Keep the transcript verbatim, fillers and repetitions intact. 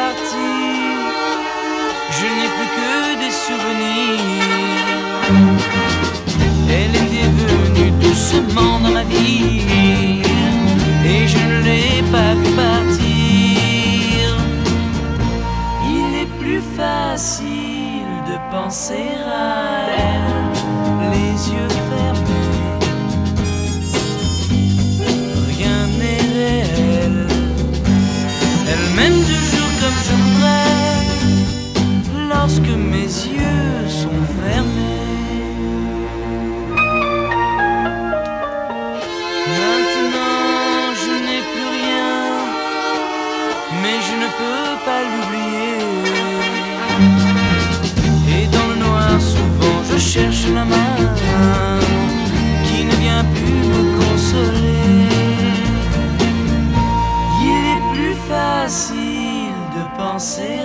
partie, je n'ai plus que des souvenirs. Elle était venue doucement dans ma vie et je ne l'ai pas vue partir. Il est plus facile de penser à elle, les yeux fermés. Rien n'est réel. Elle m'aime toujours comme je voudrais lorsque mes yeux sont fermés. Maintenant je n'ai plus rien, mais je ne peux pas l'oublier. Et dans le noir souvent je cherche la main qui ne vient plus me consoler. Il est plus facile de penser